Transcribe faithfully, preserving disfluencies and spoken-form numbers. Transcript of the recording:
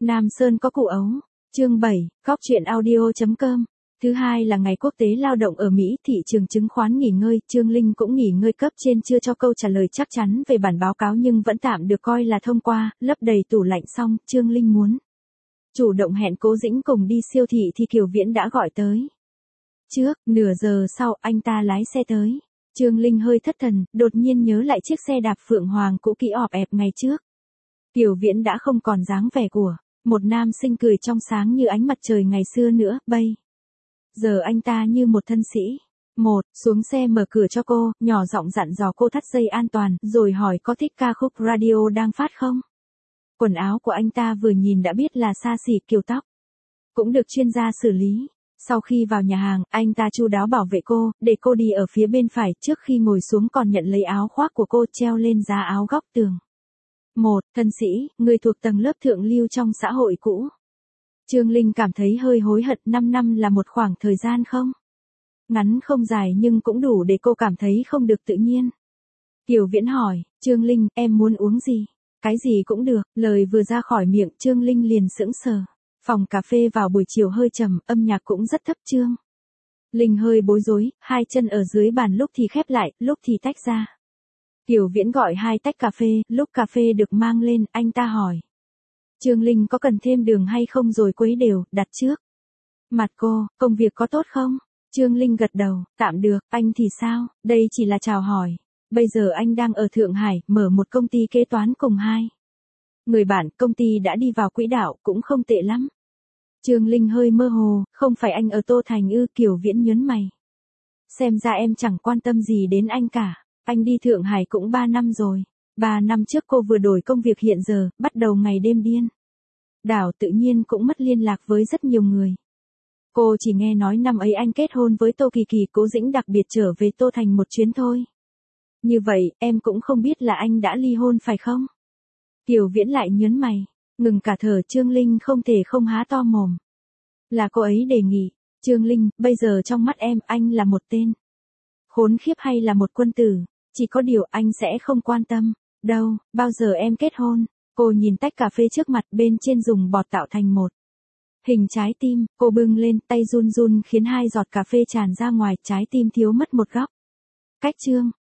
Nam Sơn có củ ấu. Chương bảy, Góc truyện audio chấm com. Thứ hai là ngày quốc tế lao động ở Mỹ, thị trường chứng khoán nghỉ ngơi, Trương Linh cũng nghỉ ngơi, cấp trên chưa cho câu trả lời chắc chắn về bản báo cáo nhưng vẫn tạm được coi là thông qua, lấp đầy tủ lạnh xong, Trương Linh muốn chủ động hẹn Cố Dĩnh cùng đi siêu thị thì Kiều Viễn đã gọi tới. Trước, nửa giờ sau, anh ta lái xe tới. Trương Linh hơi thất thần, đột nhiên nhớ lại chiếc xe đạp Phượng Hoàng cũ kỹ ọp ẹp ngày trước. Kiều Viễn đã không còn dáng vẻ của một nam sinh cười trong sáng như ánh mặt trời ngày xưa nữa, bây giờ anh ta như một thân sĩ. Một, xuống xe mở cửa cho cô, nhỏ giọng dặn dò cô thắt dây an toàn, rồi hỏi có thích ca khúc radio đang phát không? Quần áo của anh ta vừa nhìn đã biết là xa xỉ, kiểu tóc cũng được chuyên gia xử lý. Sau khi vào nhà hàng, anh ta chu đáo bảo vệ cô, để cô đi ở phía bên phải, trước khi ngồi xuống còn nhận lấy áo khoác của cô treo lên giá áo góc tường. Một, thân sĩ, người thuộc tầng lớp thượng lưu trong xã hội cũ. Trương Linh cảm thấy hơi hối hận, năm năm là một khoảng thời gian không ngắn không dài nhưng cũng đủ để cô cảm thấy không được tự nhiên. Kiều Viễn hỏi, Trương Linh, em muốn uống gì? Cái gì cũng được, lời vừa ra khỏi miệng Trương Linh liền sững sờ. Phòng cà phê vào buổi chiều hơi trầm, âm nhạc cũng rất thấp. Trương Linh hơi bối rối, hai chân ở dưới bàn lúc thì khép lại, lúc thì tách ra. Kiều Viễn gọi hai tách cà phê, lúc cà phê được mang lên, anh ta hỏi. Trương Linh có cần thêm đường hay không rồi quấy đều, đặt trước mặt cô, công việc có tốt không? Trương Linh gật đầu, tạm được, anh thì sao, đây chỉ là chào hỏi. Bây giờ anh đang ở Thượng Hải, mở một công ty kế toán cùng hai người bạn, công ty đã đi vào quỹ đạo, cũng không tệ lắm. Trương Linh hơi mơ hồ, không phải anh ở Tô Thành ư? Kiều Viễn nhớn mày. Xem ra em chẳng quan tâm gì đến anh cả, anh đi Thượng Hải cũng ba năm rồi. Ba năm trước cô vừa đổi công việc, hiện giờ, bắt đầu ngày đêm điên đảo, tự nhiên cũng mất liên lạc với rất nhiều người. Cô chỉ nghe nói năm ấy anh kết hôn với Tô Kỳ Kỳ, Cố Dĩnh đặc biệt trở về Tô Thành một chuyến thôi. Như vậy, em cũng không biết là anh đã ly hôn phải không? Kiều Viễn lại nhớn mày, ngừng cả thở. Trương Linh không thể không há to mồm. Là cô ấy đề nghị. Trương Linh, bây giờ trong mắt em, anh là một tên khốn khiếp hay là một quân tử? Chỉ có điều anh sẽ không quan tâm đâu, bao giờ em kết hôn? Cô nhìn tách cà phê trước mặt, bên trên dùng bọt tạo thành một hình trái tim, cô bưng lên, tay run run khiến hai giọt cà phê tràn ra ngoài, trái tim thiếu mất một góc. Cách Trương